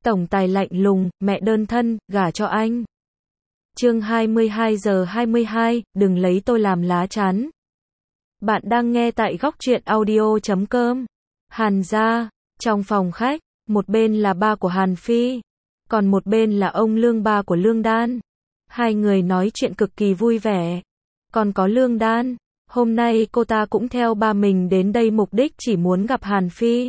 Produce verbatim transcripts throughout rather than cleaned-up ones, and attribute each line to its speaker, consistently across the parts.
Speaker 1: Tổng tài lạnh lùng, mẹ đơn thân, gả cho anh. Chương hai mươi hai giờ hai mươi hai, đừng lấy tôi làm lá chắn. Bạn đang nghe tại góc truyện audio chấm com. Hàn gia, trong phòng khách, một bên là ba của Hàn Phi, còn một bên là ông Lương, ba của Lương Đan. Hai người nói chuyện cực kỳ vui vẻ. Còn có Lương Đan, hôm nay cô ta cũng theo ba mình đến đây mục đích chỉ muốn gặp Hàn Phi.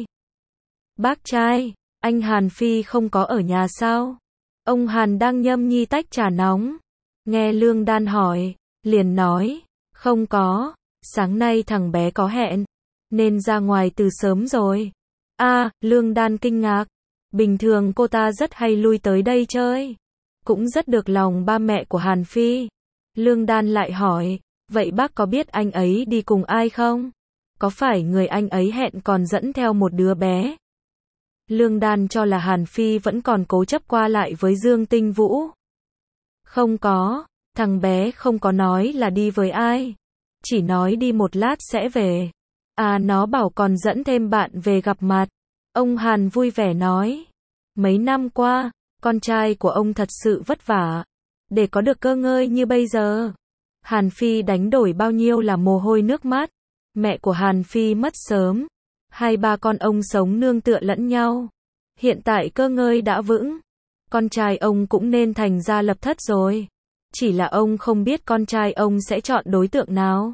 Speaker 1: Bác trai, anh Hàn Phi không có ở nhà sao? Ông Hàn đang nhâm nhi tách trà nóng. Nghe Lương Đan hỏi, liền nói, không có, sáng nay thằng bé có hẹn, nên ra ngoài từ sớm rồi. À, Lương Đan kinh ngạc, bình thường cô ta rất hay lui tới đây chơi, cũng rất được lòng ba mẹ của Hàn Phi. Lương Đan lại hỏi, vậy bác có biết anh ấy đi cùng ai không? Có phải người anh ấy hẹn còn dẫn theo một đứa bé? Lương Đan cho là Hàn Phi vẫn còn cố chấp qua lại với Dương Tinh Vũ. Không có, thằng bé không có nói là đi với ai, chỉ nói đi một lát sẽ về. À, nó bảo còn dẫn thêm bạn về gặp mặt. Ông Hàn vui vẻ nói, mấy năm qua, con trai của ông thật sự vất vả, để có được cơ ngơi như bây giờ. Hàn Phi đánh đổi bao nhiêu là mồ hôi nước mắt. Mẹ của Hàn Phi mất sớm, hai ba con ông sống nương tựa lẫn nhau. Hiện tại cơ ngơi đã vững, con trai ông cũng nên thành gia lập thất rồi. Chỉ là ông không biết con trai ông sẽ chọn đối tượng nào.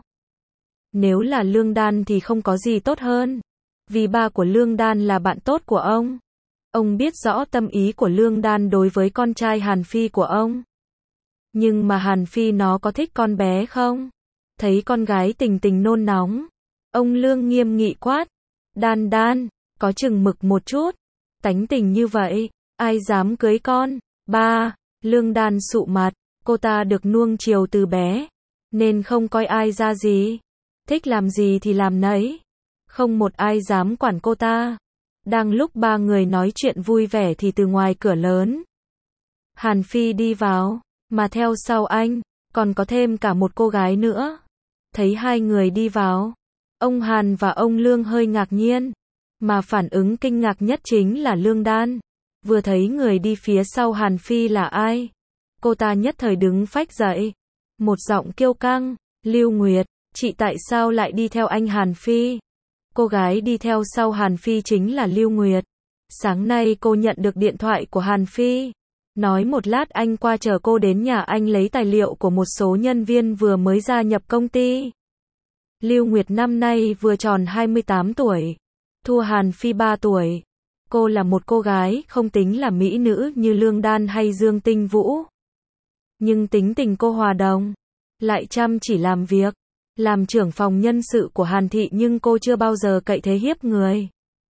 Speaker 1: Nếu là Lương Đan thì không có gì tốt hơn, vì ba của Lương Đan là bạn tốt của ông. Ông biết rõ tâm ý của Lương Đan đối với con trai Hàn Phi của ông. Nhưng mà Hàn Phi nó có thích con bé không? Thấy con gái tình tình nôn nóng, ông Lương nghiêm nghị quát, Đan Đan, có chừng mực một chút, tánh tình như vậy, ai dám cưới con? Ba, Lương Đan sụ mặt, cô ta được nuông chiều từ bé, nên không coi ai ra gì, thích làm gì thì làm nấy, không một ai dám quản cô ta. Đang lúc ba người nói chuyện vui vẻ thì từ ngoài cửa lớn, Hàn Phi đi vào, mà theo sau anh, còn có thêm cả một cô gái nữa. Thấy hai người đi vào, ông Hàn và ông Lương hơi ngạc nhiên, mà phản ứng kinh ngạc nhất chính là Lương Đan. Vừa thấy người đi phía sau Hàn Phi là ai, cô ta nhất thời đứng phách dậy, một giọng kiêu căng, Lưu Nguyệt, chị tại sao lại đi theo anh Hàn Phi? Cô gái đi theo sau Hàn Phi chính là Lưu Nguyệt. Sáng nay cô nhận được điện thoại của Hàn Phi, nói một lát anh qua chờ cô đến nhà anh lấy tài liệu của một số nhân viên vừa mới gia nhập công ty. Lưu Nguyệt năm nay vừa tròn hai mươi tám tuổi, thua Hàn Phi ba tuổi. Cô là một cô gái không tính là mỹ nữ như Lương Đan hay Dương Tinh Vũ, nhưng tính tình cô hòa đồng, lại chăm chỉ làm việc. Làm trưởng phòng nhân sự của Hàn Thị nhưng cô chưa bao giờ cậy thế hiếp người.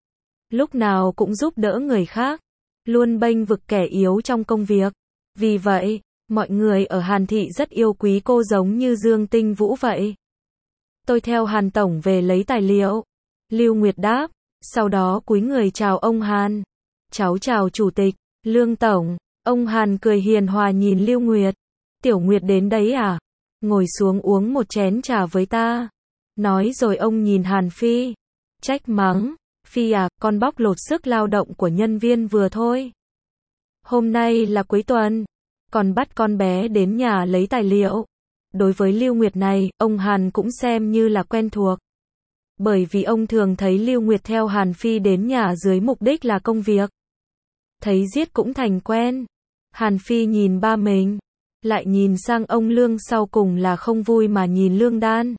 Speaker 1: Lúc nào cũng giúp đỡ người khác, luôn bênh vực kẻ yếu trong công việc. Vì vậy, mọi người ở Hàn Thị rất yêu quý cô giống như Dương Tinh Vũ vậy. Tôi theo Hàn Tổng về lấy tài liệu. Lưu Nguyệt đáp, sau đó cúi người chào ông Hàn. Cháu chào Chủ tịch, Lương Tổng. Ông Hàn cười hiền hòa nhìn Lưu Nguyệt. Tiểu Nguyệt đến đấy à? Ngồi xuống uống một chén trà với ta. Nói rồi ông nhìn Hàn Phi, trách mắng, Phi à, con bóc lột sức lao động của nhân viên vừa thôi. Hôm nay là cuối tuần, còn bắt con bé đến nhà lấy tài liệu. Đối với Lưu Nguyệt này, ông Hàn cũng xem như là quen thuộc. Bởi vì ông thường thấy Lưu Nguyệt theo Hàn Phi đến nhà dưới mục đích là công việc. Thấy giết cũng thành quen. Hàn Phi nhìn ba mình, lại nhìn sang ông Lương, sau cùng là không vui mà nhìn Lương Đan.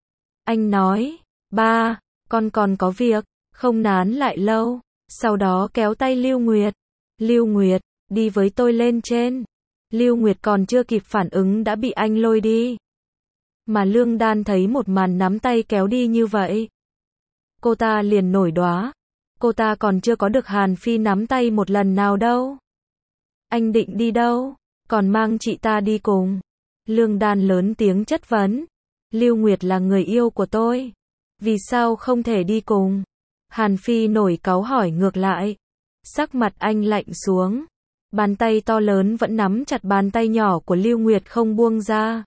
Speaker 1: Anh nói, ba, con còn có việc, không nán lại lâu. Sau đó kéo tay Lưu Nguyệt. Lưu Nguyệt, đi với tôi lên trên. Lưu Nguyệt còn chưa kịp phản ứng đã bị anh lôi đi. Mà Lương Đan thấy một màn nắm tay kéo đi như vậy, cô ta liền nổi đoá. Cô ta còn chưa có được Hàn Phi nắm tay một lần nào đâu. Anh định đi đâu? Còn mang chị ta đi cùng. Lương Đan lớn tiếng chất vấn. Lưu Nguyệt là người yêu của tôi, vì sao không thể đi cùng? Hàn Phi nổi cáu hỏi ngược lại. Sắc mặt anh lạnh xuống, bàn tay to lớn vẫn nắm chặt bàn tay nhỏ của Lưu Nguyệt không buông ra.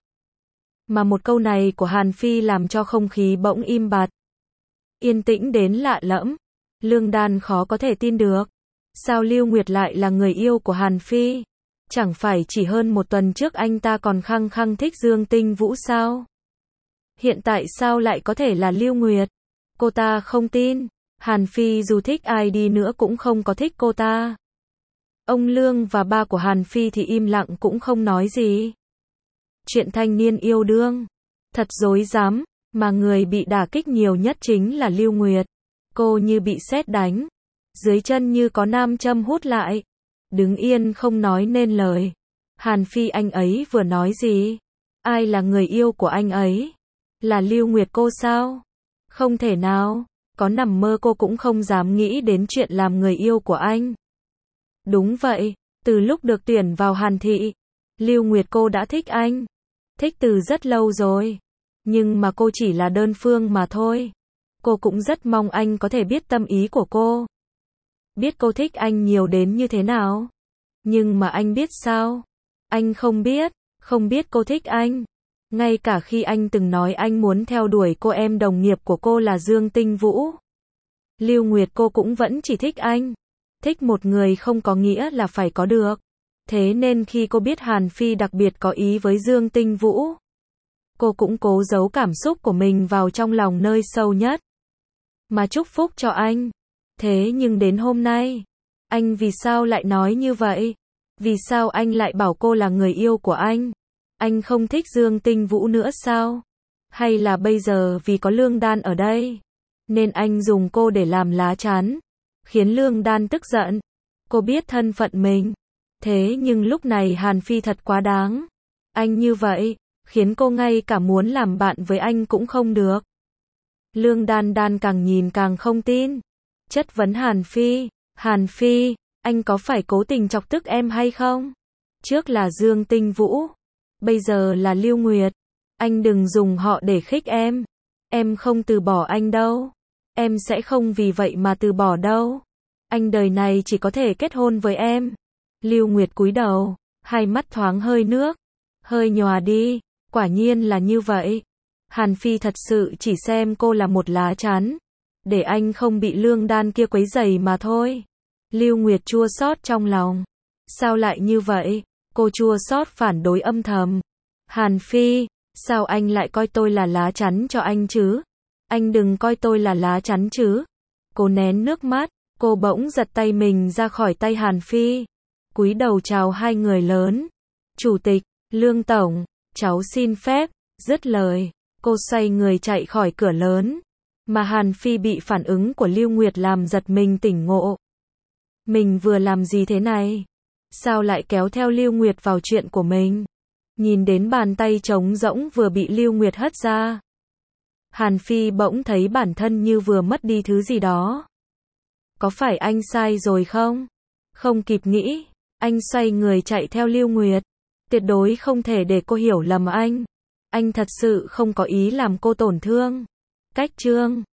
Speaker 1: Mà một câu này của Hàn Phi làm cho không khí bỗng im bặt, yên tĩnh đến lạ lẫm. Lương Đan khó có thể tin được. Sao Lưu Nguyệt lại là người yêu của Hàn Phi? Chẳng phải chỉ hơn một tuần trước anh ta còn khăng khăng thích Dương Tinh Vũ sao? Hiện tại sao lại có thể là Lưu Nguyệt? Cô ta không tin. Hàn Phi dù thích ai đi nữa cũng không có thích cô ta. Ông Lương và ba của Hàn Phi thì im lặng cũng không nói gì. Chuyện thanh niên yêu đương. Thật dối dám, mà người bị đả kích nhiều nhất chính là Lưu Nguyệt. Cô như bị sét đánh. Dưới chân như có nam châm hút lại. Đứng yên không nói nên lời. Hàn Phi anh ấy vừa nói gì? Ai là người yêu của anh ấy? Là Lưu Nguyệt cô sao? Không thể nào. Có nằm mơ cô cũng không dám nghĩ đến chuyện làm người yêu của anh. Đúng vậy, từ lúc được tuyển vào Hàn Thị, Lưu Nguyệt cô đã thích anh. Thích từ rất lâu rồi. Nhưng mà cô chỉ là đơn phương mà thôi. Cô cũng rất mong anh có thể biết tâm ý của cô. Biết cô thích anh nhiều đến như thế nào. Nhưng mà anh biết sao? Anh không biết, không biết cô thích anh. Ngay cả khi anh từng nói anh muốn theo đuổi cô em đồng nghiệp của cô là Dương Tinh Vũ. Lưu Nguyệt cô cũng vẫn chỉ thích anh. Thích một người không có nghĩa là phải có được. Thế nên khi cô biết Hàn Phi đặc biệt có ý với Dương Tinh Vũ, cô cũng cố giấu cảm xúc của mình vào trong lòng nơi sâu nhất. Mà chúc phúc cho anh. Thế nhưng đến hôm nay, anh vì sao lại nói như vậy? Vì sao anh lại bảo cô là người yêu của anh? Anh không thích Dương Tinh Vũ nữa sao? Hay là bây giờ vì có Lương Đan ở đây, nên anh dùng cô để làm lá chắn, khiến Lương Đan tức giận? Cô biết thân phận mình. Thế nhưng lúc này Hàn Phi thật quá đáng. Anh như vậy, khiến cô ngay cả muốn làm bạn với anh cũng không được. Lương Đan Đan càng nhìn càng không tin. Chất vấn Hàn Phi. Hàn Phi, anh có phải cố tình chọc tức em hay không? Trước là Dương Tinh Vũ, bây giờ là Lưu Nguyệt. Anh đừng dùng họ để khích em. Em không từ bỏ anh đâu. Em sẽ không vì vậy mà từ bỏ đâu. Anh đời này chỉ có thể kết hôn với em. Lưu Nguyệt cúi đầu, hai mắt thoáng hơi nước, hơi nhòa đi. Quả nhiên là như vậy. Hàn Phi thật sự chỉ xem cô là một lá chắn, để anh không bị Lương Đan kia quấy rầy mà thôi. Lưu Nguyệt chua xót trong lòng. Sao lại như vậy? Cô chua xót phản đối âm thầm. Hàn Phi, sao anh lại coi tôi là lá chắn cho anh chứ? Anh đừng coi tôi là lá chắn chứ. Cô nén nước mắt, cô bỗng giật tay mình ra khỏi tay Hàn Phi. Cúi đầu chào hai người lớn. Chủ tịch, Lương Tổng, cháu xin phép. Dứt lời, cô xoay người chạy khỏi cửa lớn. Mà Hàn Phi bị phản ứng của Lưu Nguyệt làm giật mình tỉnh ngộ. Mình vừa làm gì thế này? Sao lại kéo theo Lưu Nguyệt vào chuyện của mình? Nhìn đến bàn tay trống rỗng vừa bị Lưu Nguyệt hất ra, Hàn Phi bỗng thấy bản thân như vừa mất đi thứ gì đó. Có phải anh sai rồi không? Không kịp nghĩ, anh xoay người chạy theo Lưu Nguyệt. Tuyệt đối không thể để cô hiểu lầm anh. Anh thật sự không có ý làm cô tổn thương. Cách chương